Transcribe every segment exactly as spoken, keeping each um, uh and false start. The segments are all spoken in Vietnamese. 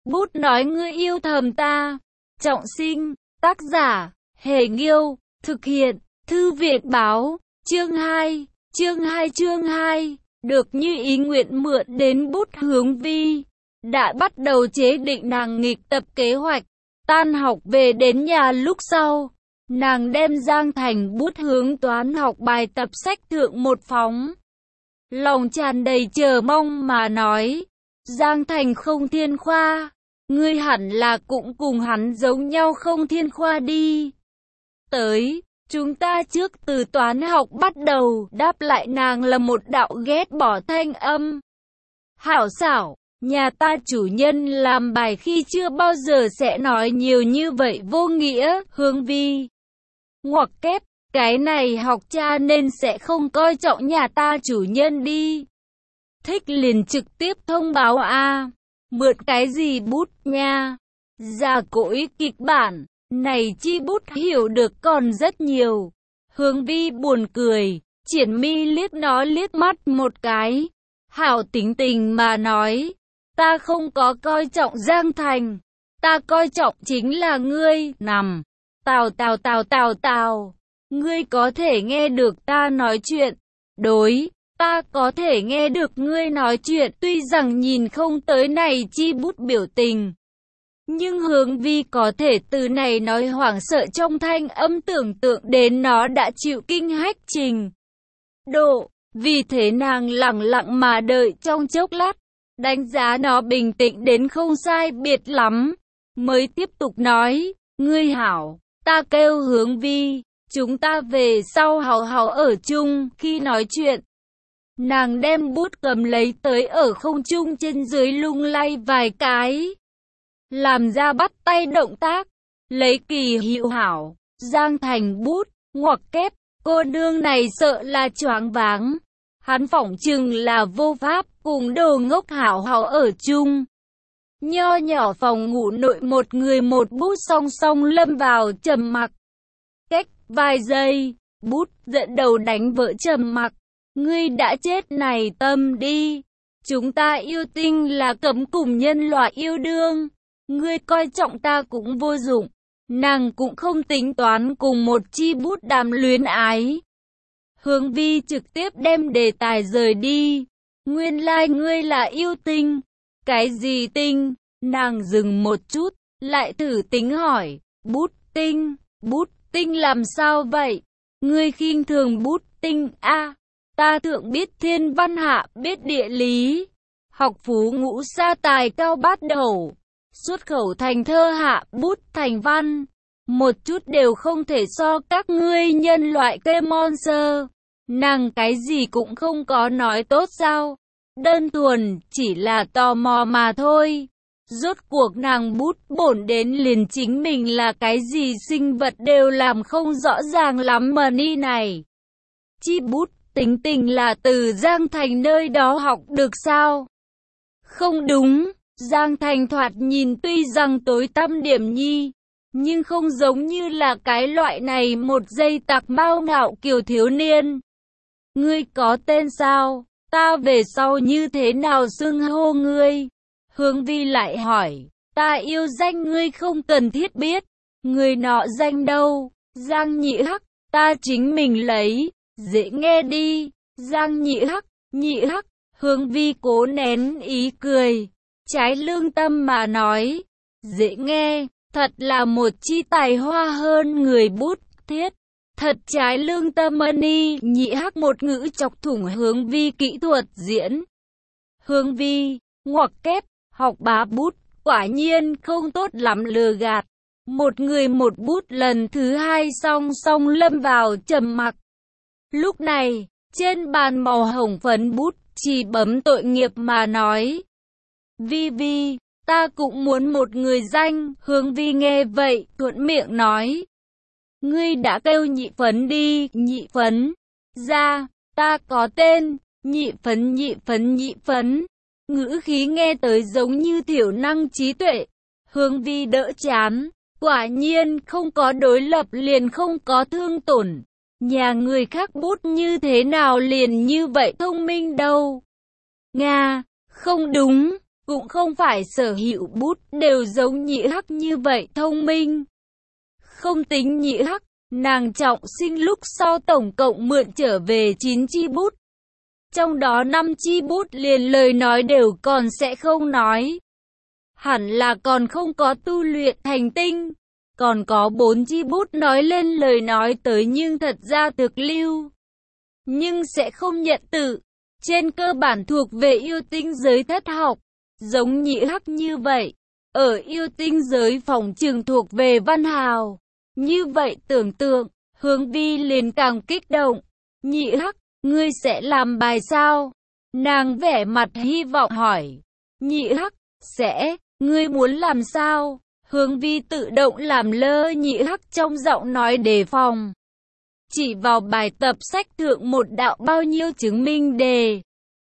Bút nói ngươi yêu thầm ta. Trọng sinh, tác giả, Hề Nghiêu, thực hiện, Thư viện báo, chương hai, chương hai chương hai, được như ý nguyện mượn đến bút Hướng Vi. Đã bắt đầu chế định nàng nghịch tập kế hoạch, tan học về đến nhà lúc sau. Nàng đem Giang Thành bút hướng toán học bài tập sách thượng một phóng. Lòng tràn đầy chờ mong mà nói, Giang Thành không thiên khoa, ngươi hẳn là cũng cùng hắn giống nhau không thiên khoa đi. Tới, chúng ta trước từ toán học bắt đầu, đáp lại nàng là một đạo ghét bỏ thanh âm. Hảo xảo, nhà ta chủ nhân làm bài khi chưa bao giờ sẽ nói nhiều như vậy vô nghĩa, Hướng Vi. Ngoặc kép, cái này học cha nên sẽ không coi trọng nhà ta chủ nhân đi. Thích liền trực tiếp thông báo a, mượn cái gì bút nha. Già cỗi kịch bản, này chi bút hiểu được còn rất nhiều. Hướng Vi buồn cười, triển mi liếc nó liếc mắt một cái. Hảo tính tình mà nói, ta không có coi trọng Giang Thành, ta coi trọng chính là ngươi, nằm. Tào tào tào tào tào, ngươi có thể nghe được ta nói chuyện. Đối, ta có thể nghe được ngươi nói chuyện, tuy rằng nhìn không tới này chi bút biểu tình. Nhưng Hướng Vi có thể từ này nói hoảng sợ trong thanh âm tưởng tượng đến nó đã chịu kinh hách trình độ. Vì thế nàng lặng lặng mà đợi trong chốc lát, đánh giá nó bình tĩnh đến không sai biệt lắm, mới tiếp tục nói, ngươi hảo. Ta kêu Hướng Vi, chúng ta về sau hào hào ở chung. Khi nói chuyện, nàng đem bút cầm lấy tới ở không trung trên dưới lung lay vài cái, làm ra bắt tay động tác, lấy kỳ hiệu hảo. Giang Thành bút, ngoặc kép, cô nương này sợ là choáng váng. Hắn phỏng chừng là vô pháp cùng đồ ngốc hảo hảo ở chung. Nho nhỏ phòng ngủ nội một người một bút song song lâm vào trầm mặc. Cách vài giây, bút dẫn đầu đánh vỡ trầm mặc. Ngươi đã chết này tâm đi. Chúng ta yêu tinh là cấm cùng nhân loại yêu đương. Ngươi coi trọng ta cũng vô dụng. Nàng cũng không tính toán cùng một chi bút đàm luyến ái. Hướng Vi trực tiếp đem đề tài rời đi. Nguyên lai like ngươi là yêu tinh. Cái gì tinh? Nàng dừng một chút, lại thử tính hỏi, bút tinh, bút tinh làm sao vậy? Ngươi khinh thường bút tinh a? À, ta thượng biết thiên văn hạ, biết địa lý, học phú ngũ sa tài cao bát đầu, xuất khẩu thành thơ hạ, bút thành văn, một chút đều không thể so các ngươi nhân loại cây monster. Nàng cái gì cũng không có nói tốt sao? Đơn thuần chỉ là tò mò mà thôi. Rốt cuộc nàng bút bổn đến liền chính mình là cái gì sinh vật đều làm không rõ ràng lắm mà ni này. Chi bút tính tình là từ Giang Thành nơi đó học được sao? Không đúng, Giang Thành thoạt nhìn tuy rằng tối tăm điểm nhi, nhưng không giống như là cái loại này một giây tạc bao ngạo kiều thiếu niên. Ngươi có tên sao? Ta về sau như thế nào xưng hô ngươi? Hướng Vi lại hỏi, ta yêu danh ngươi không cần thiết biết, người nọ danh đâu? Giang Nhị Hắc, ta chính mình lấy, dễ nghe đi. Giang Nhị Hắc, Nhị Hắc, Hướng Vi cố nén ý cười, trái lương tâm mà nói, dễ nghe, thật là một chi tài hoa hơn người bút thiết. Thật trái lương tâm money. Nhị Hắc một ngữ chọc thủng Hướng Vi kỹ thuật diễn. Hướng Vi, ngoặc kép, học bá bút, quả nhiên không tốt lắm lừa gạt. Một người một bút lần thứ hai song song lâm vào trầm mặc. Lúc này, trên bàn màu hồng phấn bút, chỉ bấm tội nghiệp mà nói. Vi Vi, ta cũng muốn một người danh. Hướng Vi nghe vậy, thuận miệng nói. Ngươi đã kêu Nhị Phấn đi, Nhị Phấn. Ra, ta có tên, Nhị Phấn Nhị Phấn Nhị Phấn. Ngữ khí nghe tới giống như thiểu năng trí tuệ. Hướng Vi đỡ chán, quả nhiên không có đối lập liền không có thương tổn. Nhà người khác bút như thế nào liền như vậy thông minh đâu. Nga, không đúng, cũng không phải sở hữu bút đều giống Nhị Hắc như vậy thông minh. Không tính Nhị Hắc, nàng Trọng Sinh lúc sau tổng cộng mượn trở về chín chi bút. Trong đó năm chi bút liền lời nói đều còn sẽ không nói. Hẳn là còn không có tu luyện thành tinh. Còn có bốn chi bút nói lên lời nói tới nhưng thật ra thực lưu. Nhưng sẽ không nhận tự. Trên cơ bản thuộc về yêu tinh giới thất học. Giống Nhị Hắc như vậy. Ở yêu tinh giới phòng trường thuộc về văn hào. Như vậy tưởng tượng, Hướng Vi liền càng kích động. Nhị Hắc, ngươi sẽ làm bài sao? Nàng vẻ mặt hy vọng hỏi. Nhị Hắc, sẽ, ngươi muốn làm sao? Hướng Vi tự động làm lơ Nhị Hắc trong giọng nói đề phòng. Chỉ vào bài tập sách thượng một đạo bao nhiêu chứng minh đề.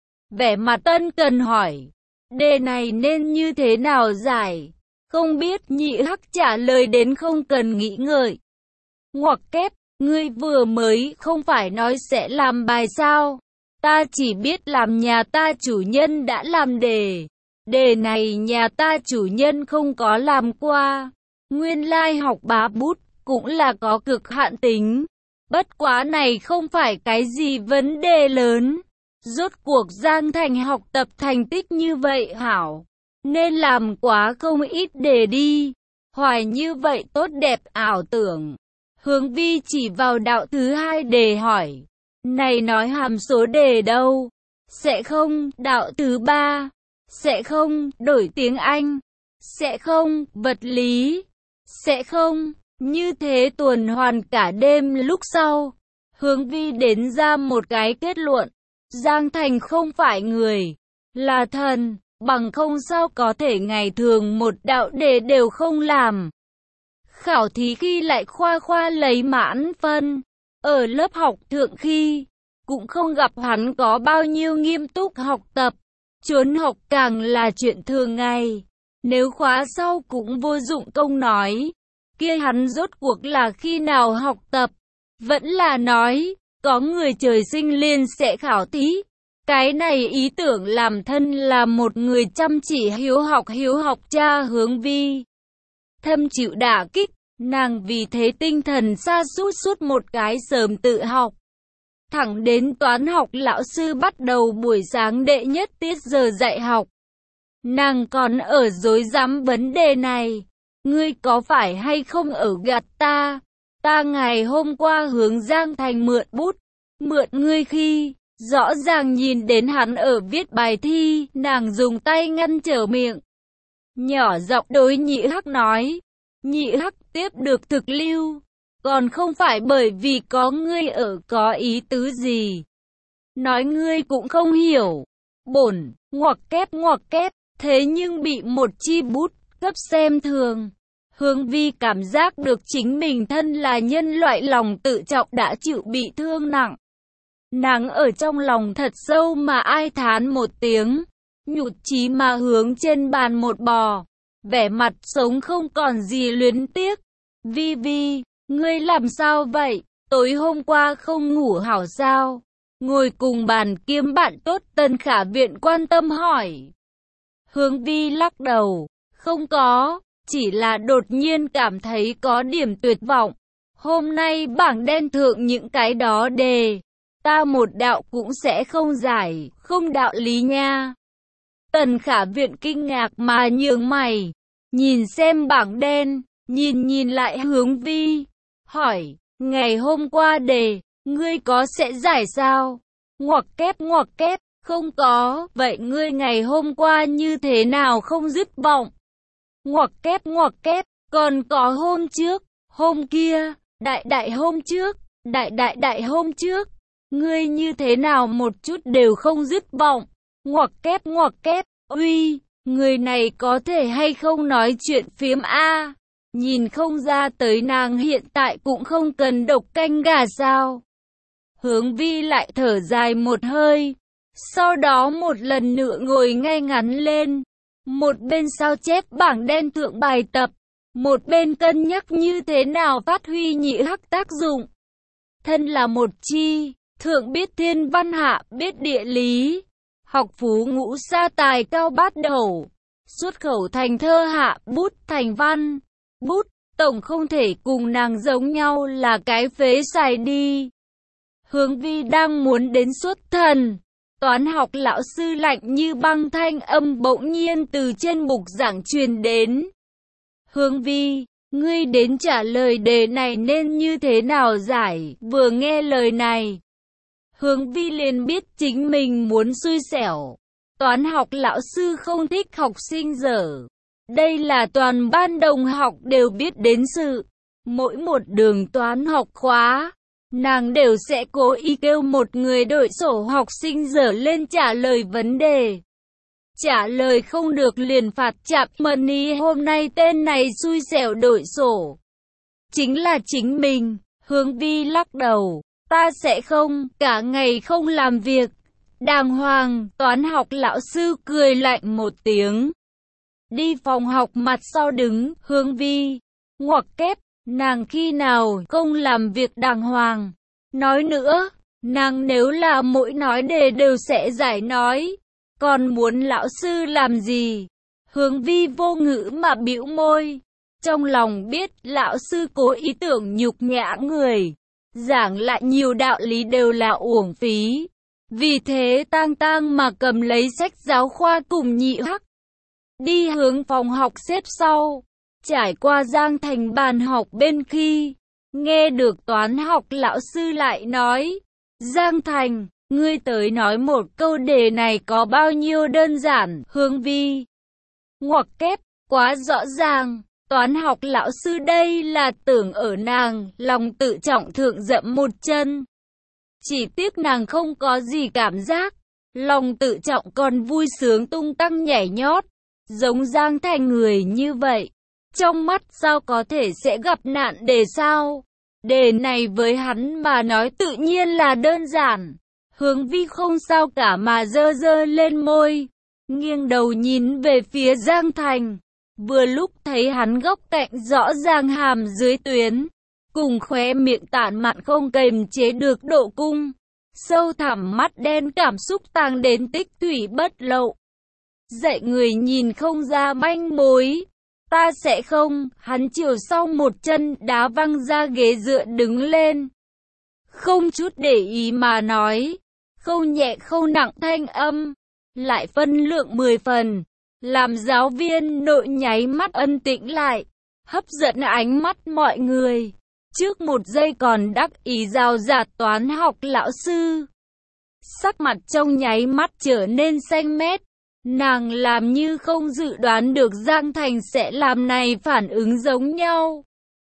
Vẻ mặt ân cần hỏi. Đề này nên như thế nào giải? Không biết. Nhị Hắc trả lời đến không cần nghĩ ngợi. Ngoặc kép, ngươi vừa mới không phải nói sẽ làm bài sao? Ta chỉ biết làm nhà ta chủ nhân đã làm đề. Đề này nhà ta chủ nhân không có làm qua. Nguyên lai học bá bút cũng là có cực hạn tính. Bất quá này không phải cái gì vấn đề lớn. Rốt cuộc Giang Thành học tập thành tích như vậy hảo. Nên làm quá không ít đề đi. Hoài như vậy tốt đẹp ảo tưởng. Hướng Vi chỉ vào đạo thứ hai đề hỏi. Này nói hàm số đề đâu? Sẽ không. Đạo thứ ba. Sẽ không. Đổi tiếng Anh. Sẽ không. Vật lý. Sẽ không. Như thế tuần hoàn cả đêm lúc sau. Hướng Vi đến ra một cái kết luận. Giang Thành không phải người. Là thần. Bằng không sao có thể ngày thường một đạo đề đều không làm. Khảo thí khi lại khoa khoa lấy mãn phân. Ở lớp học thượng khi, cũng không gặp hắn có bao nhiêu nghiêm túc học tập. Trốn học càng là chuyện thường ngày. Nếu khóa sau cũng vô dụng công nói. Kia hắn rốt cuộc là khi nào học tập. Vẫn là nói, có người trời sinh liền sẽ khảo thí. Cái này ý tưởng làm thân là một người chăm chỉ hiếu học hiếu học cha Hướng Vi. Thâm chịu đả kích, nàng vì thế tinh thần sa sút suốt một cái sớm tự học. Thẳng đến toán học lão sư bắt đầu buổi sáng đệ nhất tiết giờ dạy học. Nàng còn ở dối dám vấn đề này. Ngươi có phải hay không ở gạt ta? Ta ngày hôm qua hướng Giang Thành mượn bút. Mượn ngươi khi, rõ ràng nhìn đến hắn ở viết bài thi, nàng dùng tay ngăn trở miệng. Nhỏ giọng đối Nhị Hắc nói. Nhị Hắc tiếp được thực lưu. Còn không phải bởi vì có ngươi ở có ý tứ gì. Nói ngươi cũng không hiểu. Bổn, ngoặc kép ngoặc kép, thế nhưng bị một chi bút cấp xem thường. Hướng Vi cảm giác được chính mình thân là nhân loại lòng tự trọng đã chịu bị thương nặng. Nàng ở trong lòng thật sâu mà ai thán một tiếng. Nhụt chí mà hướng trên bàn một bò. Vẻ mặt sống không còn gì luyến tiếc. Vi Vi, ngươi làm sao vậy? Tối hôm qua không ngủ hảo sao? Ngồi cùng bàn kiếm bạn tốt Tân Khả Viện quan tâm hỏi. Hướng Vi lắc đầu. Không có, chỉ là đột nhiên cảm thấy có điểm tuyệt vọng. Hôm nay bảng đen thượng những cái đó đề. Ta một đạo cũng sẽ không giải, không đạo lý nha. Tần Khả Viện kinh ngạc mà nhướng mày. Nhìn xem bảng đen, nhìn nhìn lại Hướng Vi. Hỏi, ngày hôm qua đề, ngươi có sẽ giải sao? Ngoặc kép ngoặc kép, không có. Vậy ngươi ngày hôm qua như thế nào không dứt vọng? Ngoặc kép ngoặc kép, còn có hôm trước, hôm kia, đại đại hôm trước, đại đại đại hôm trước. Ngươi như thế nào một chút đều không dứt vọng. Ngoặc kép ngoặc kép, uy, người này có thể hay không nói chuyện phiếm a? Nhìn không ra tới nàng hiện tại cũng không cần độc canh gà sao? Hướng Vi lại thở dài một hơi. Sau đó một lần nữa ngồi ngay ngắn lên. Một bên sao chép bảng đen thượng bài tập. Một bên cân nhắc như thế nào phát huy Nhị Hắc tác dụng. Thân là một chi. Thượng biết thiên văn hạ, biết địa lý, học phú ngũ sa tài cao bát đầu, xuất khẩu thành thơ hạ, bút thành văn. Bút, tổng không thể cùng nàng giống nhau là cái phế xài đi. Hướng Vi đang muốn đến xuất thần. Toán học lão sư lạnh như băng thanh âm bỗng nhiên từ trên bục giảng truyền đến. Hướng Vi, ngươi đến trả lời đề này nên như thế nào giải? Vừa nghe lời này, Hướng Vi liền biết chính mình muốn xui xẻo. Toán học lão sư không thích học sinh dở. Đây là toàn ban đồng học đều biết đến sự. Mỗi một đường toán học khóa, nàng đều sẽ cố ý kêu một người đội sổ học sinh dở lên trả lời vấn đề. Trả lời không được liền phạt chạp money. Hôm nay tên này xui xẻo đội sổ chính là chính mình. Hướng Vi lắc đầu. Ta sẽ không, cả ngày không làm việc. Đàng hoàng, toán học lão sư cười lạnh một tiếng. Đi phòng học mặt sau đứng, Hướng Vi ngoặc kép, nàng khi nào không làm việc đàng hoàng. Nói nữa, nàng nếu là mỗi nói đề đều sẽ giải nói, còn muốn lão sư làm gì? Hướng Vi vô ngữ mà bĩu môi, trong lòng biết lão sư cố ý tưởng nhục nhã người, giảng lại nhiều đạo lý đều là uổng phí. Vì thế tang tang mà cầm lấy sách giáo khoa cùng nhị hắc, đi hướng phòng học xếp sau. Trải qua Giang Thành bàn học bên khi, nghe được toán học lão sư lại nói, Giang Thành, ngươi tới nói một câu đề này có bao nhiêu đơn giản. Hướng Vi ngoặc kép, quá rõ ràng. Toán học lão sư đây là tưởng ở nàng lòng tự trọng thượng dẫm một chân. Chỉ tiếc nàng không có gì cảm giác, lòng tự trọng còn vui sướng tung tăng nhảy nhót, giống Giang Thành người như vậy. Trong mắt sao có thể sẽ gặp nạn đề sao? Đề này với hắn mà nói tự nhiên là đơn giản. Hướng Vi không sao cả mà dơ dơ lên môi, nghiêng đầu nhìn về phía Giang Thành. Vừa lúc thấy hắn góc cạnh rõ ràng hàm dưới tuyến, cùng khóe miệng tản mạn không kềm chế được độ cung, sâu thẳm mắt đen cảm xúc tàng đến tích thủy bất lậu. Dạy người nhìn không ra manh mối. Ta sẽ không, hắn chiều sau một chân đá văng ra ghế dựa đứng lên. Không chút để ý mà nói, không nhẹ không nặng thanh âm, lại phân lượng mười phần, làm giáo viên nội nháy mắt ân tĩnh lại, hấp dẫn ánh mắt mọi người. Trước một giây còn đắc ý rào rạt toán học lão sư, sắc mặt trong nháy mắt trở nên xanh mét. Nàng làm như không dự đoán được Giang Thành sẽ làm này phản ứng giống nhau.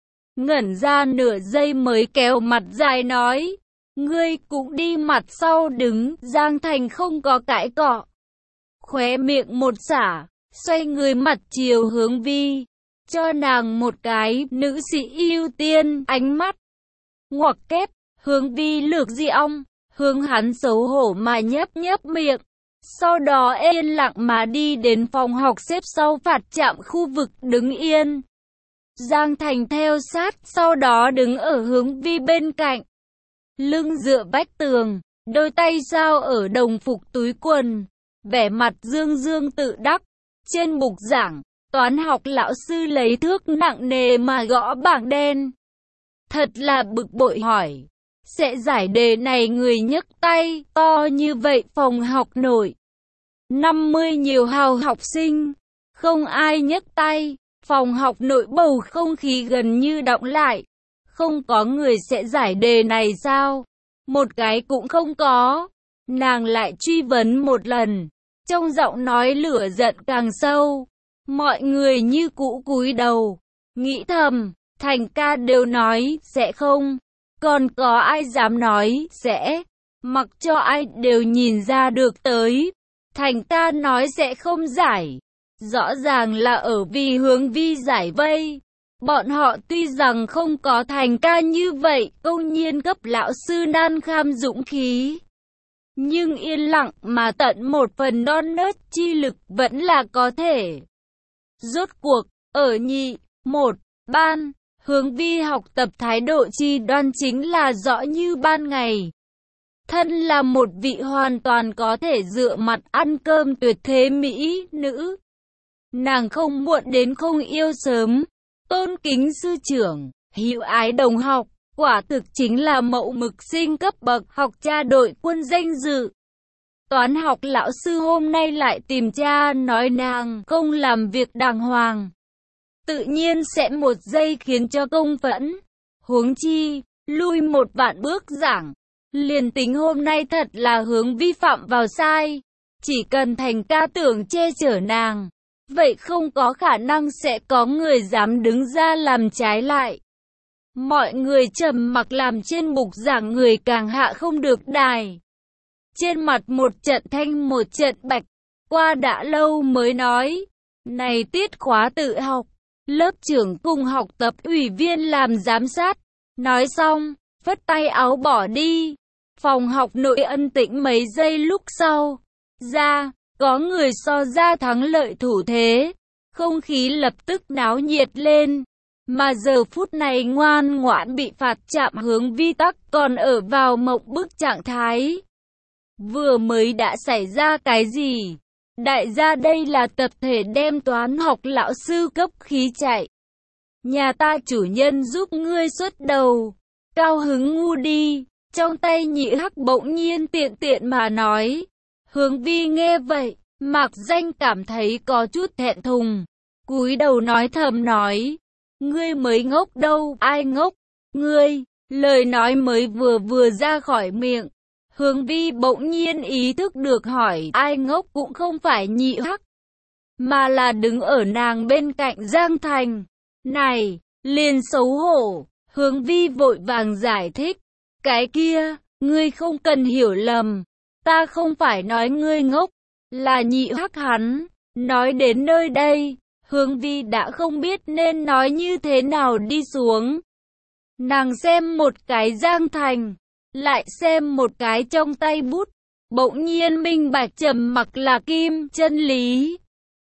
Ngẩn ra nửa giây mới kéo mặt dài nói, ngươi cũng đi mặt sau đứng. Giang Thành không có cãi cọ, khóe miệng một xả, xoay người mặt chiều Hướng Vi, cho nàng một cái nữ sĩ ưu tiên ánh mắt. Ngoặc kép, Hướng Vi lược di ong, hướng hắn xấu hổ mà nhấp nhấp miệng. Sau đó yên lặng mà đi đến phòng học xếp sau phạt trạm khu vực đứng yên. Giang Thành theo sát, sau đó đứng ở Hướng Vi bên cạnh, lưng dựa vách tường, đôi tay giao ở đồng phục túi quần, vẻ mặt dương dương tự đắc. Trên bục giảng, toán học lão sư lấy thước nặng nề mà gõ bảng đen. Thật là bực bội hỏi, sẽ giải đề này người nhấc tay, to như vậy phòng học nội năm mươi nhiều hào học sinh, không ai nhấc tay. Phòng học nội bầu không khí gần như đọng lại. Không có người sẽ giải đề này sao? Một cái cũng không có. Nàng lại truy vấn một lần, trong giọng nói lửa giận càng sâu. Mọi người như cũ cúi đầu, nghĩ thầm, Thành ca đều nói sẽ không, còn có ai dám nói sẽ? Mặc cho ai đều nhìn ra được tới, Thành ca nói sẽ không giải, rõ ràng là ở vì Hướng Vi giải vây. Bọn họ tuy rằng không có Thành ca như vậy, công nhiên cấp lão sư nan kham dũng khí, nhưng yên lặng mà tận một phần non nớt chi lực vẫn là có thể. Rốt cuộc, ở nhị, một, ban, Hướng Vi học tập thái độ chi đoan chính là rõ như ban ngày. Thân là một vị hoàn toàn có thể dựa mặt ăn cơm tuyệt thế mỹ nữ, Nàng không muộn đến không yêu sớm, tôn kính sư trưởng, hữu ái đồng học, quả thực chính là mẫu mực sinh cấp bậc học cha đội quân danh dự. Toán học lão sư hôm nay lại tìm cha nói nàng không làm việc đàng hoàng. Tự nhiên sẽ một giây khiến cho công phẫn. Huống chi, lui một vạn bước giảng. Liền tính hôm nay thật là Hướng vi phạm vào sai. Chỉ cần Thành ca tưởng che chở nàng. Vậy không có khả năng sẽ có người dám đứng ra làm trái lại. Mọi người trầm mặc làm trên bục giảng người càng hạ không được đài. Trên mặt một trận thanh một trận bạch, qua đã lâu mới nói, này tiết khóa tự học, lớp trưởng cùng học tập ủy viên làm giám sát. Nói xong, phất tay áo bỏ đi. Phòng học nội ân tĩnh mấy giây lúc sau. Ra, có người so ra thắng lợi thủ thế. Không khí lập tức náo nhiệt lên. Mà giờ phút này ngoan ngoãn bị phạt chạm Hướng vi tắc còn ở vào mộng bức trạng thái. Vừa mới đã xảy ra cái gì? Đại gia đây là tập thể đem toán học lão sư cấp khí chạy. Nhà ta chủ nhân giúp ngươi xuất đầu. Cao hứng ngu đi. Trong tay nhị hắc bỗng nhiên tiện tiện mà nói. Hướng vi nghe vậy, mạc danh cảm thấy có chút thẹn thùng. Cúi đầu nói thầm nói. Ngươi mới ngốc đâu, ai ngốc? Ngươi, lời nói mới vừa vừa ra khỏi miệng. Hướng vi bỗng nhiên ý thức được hỏi ai ngốc cũng không phải nhị hắc. Mà là đứng ở nàng bên cạnh Giang Thành. Này, liền xấu hổ. Hướng vi vội vàng giải thích. Cái kia, ngươi không cần hiểu lầm. Ta không phải nói ngươi ngốc. Là nhị hắc hắn. Nói đến nơi đây, Hướng vi đã không biết nên nói như thế nào đi xuống. Nàng xem một cái Giang Thành. Lại xem một cái trong tay bút. Bỗng nhiên minh bạch trầm mặc là kim chân lý.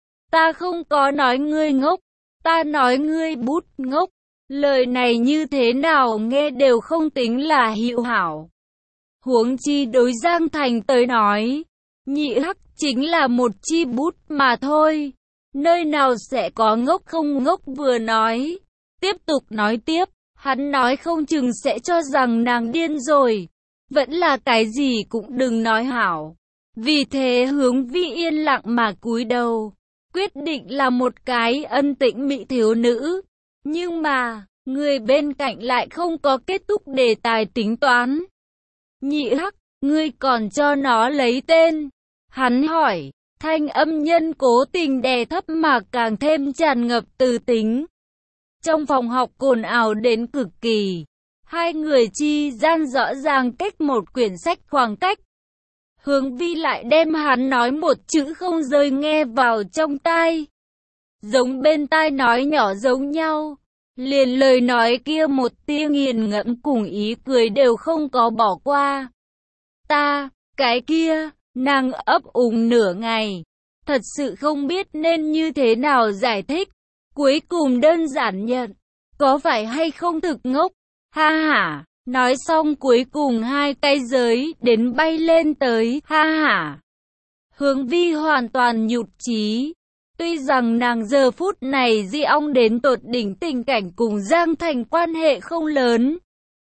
Ta không có nói ngươi ngốc. Ta nói ngươi bút ngốc. Lời này như thế nào nghe đều không tính là hữu hảo. Huống chi đối Giang Thành tới nói. Nhị hắc chính là một chi bút mà thôi. Nơi nào sẽ có ngốc không ngốc vừa nói. Tiếp tục nói tiếp. Hắn nói không chừng sẽ cho rằng nàng điên rồi. Vẫn là cái gì cũng đừng nói hảo. Vì thế Hướng vi yên lặng mà cúi đầu. Quyết định là một cái ân tĩnh mỹ thiếu nữ. Nhưng mà, người bên cạnh lại không có kết thúc đề tài tính toán. Nhị hắc, ngươi còn cho nó lấy tên. Hắn hỏi, thanh âm nhân cố tình đè thấp mà càng thêm tràn ngập từ tính. Trong phòng học ồn ào đến cực kỳ. Hai người chi gian rõ ràng cách một quyển sách khoảng cách. Hướng vi lại đem hắn nói một chữ không rơi nghe vào trong tai. Giống bên tai nói nhỏ giống nhau. Liền lời nói kia một tia nghiền ngẫm cùng ý cười đều không có bỏ qua. Ta, cái kia, nàng ấp úng nửa ngày. Thật sự không biết nên như thế nào giải thích. Cuối cùng đơn giản nhận. Có phải hay không thực ngốc? Ha ha. Nói xong cuối cùng hai tay giới đến bay lên tới. Ha ha. Hướng vi hoàn toàn nhụt chí. Tuy rằng nàng giờ phút này di ong đến tột đỉnh tình cảnh cùng Giang Thành quan hệ không lớn.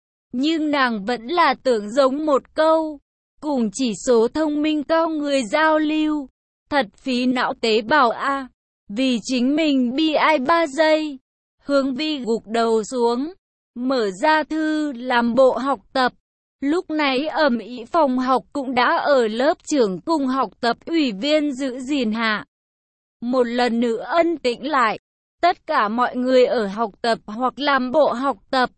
Nhưng nàng vẫn là tưởng giống một câu. Cùng chỉ số thông minh cao người giao lưu. Thật phí não tế bào a. Vì chính mình bi ai ba giây. Hướng vi gục đầu xuống. Mở ra thư làm bộ học tập. Lúc này ầm ĩ phòng học cũng đã ở lớp trưởng cùng học tập ủy viên giữ gìn hạ. Một lần nữa ân tĩnh lại. Tất cả mọi người ở học tập hoặc làm bộ học tập.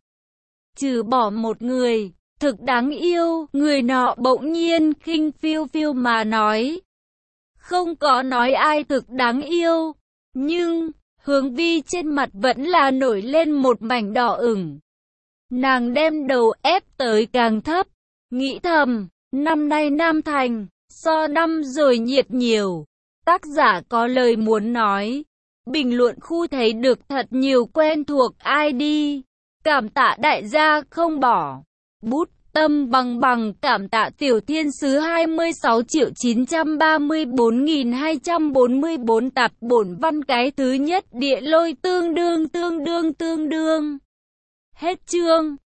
Trừ bỏ một người. Thực đáng yêu. Người nọ bỗng nhiên khinh phiêu phiêu mà nói. Không có nói ai thực đáng yêu. Nhưng, Hướng vi trên mặt vẫn là nổi lên một mảnh đỏ ửng. Nàng đem đầu ép tới càng thấp. Nghĩ thầm, năm nay Nam Thành, so năm rồi nhiệt nhiều. Tác giả có lời muốn nói. Bình luận khu thấy được thật nhiều quen thuộc i đê. Cảm tạ đại gia không bỏ. Bút Tâm bằng bằng cảm tạ tiểu thiên sứ hai mươi sáu triệu chín trăm ba mươi bốn nghìn hai trăm bốn mươi tư tập bổn văn cái thứ nhất địa lôi tương đương tương đương tương đương. Hết chương.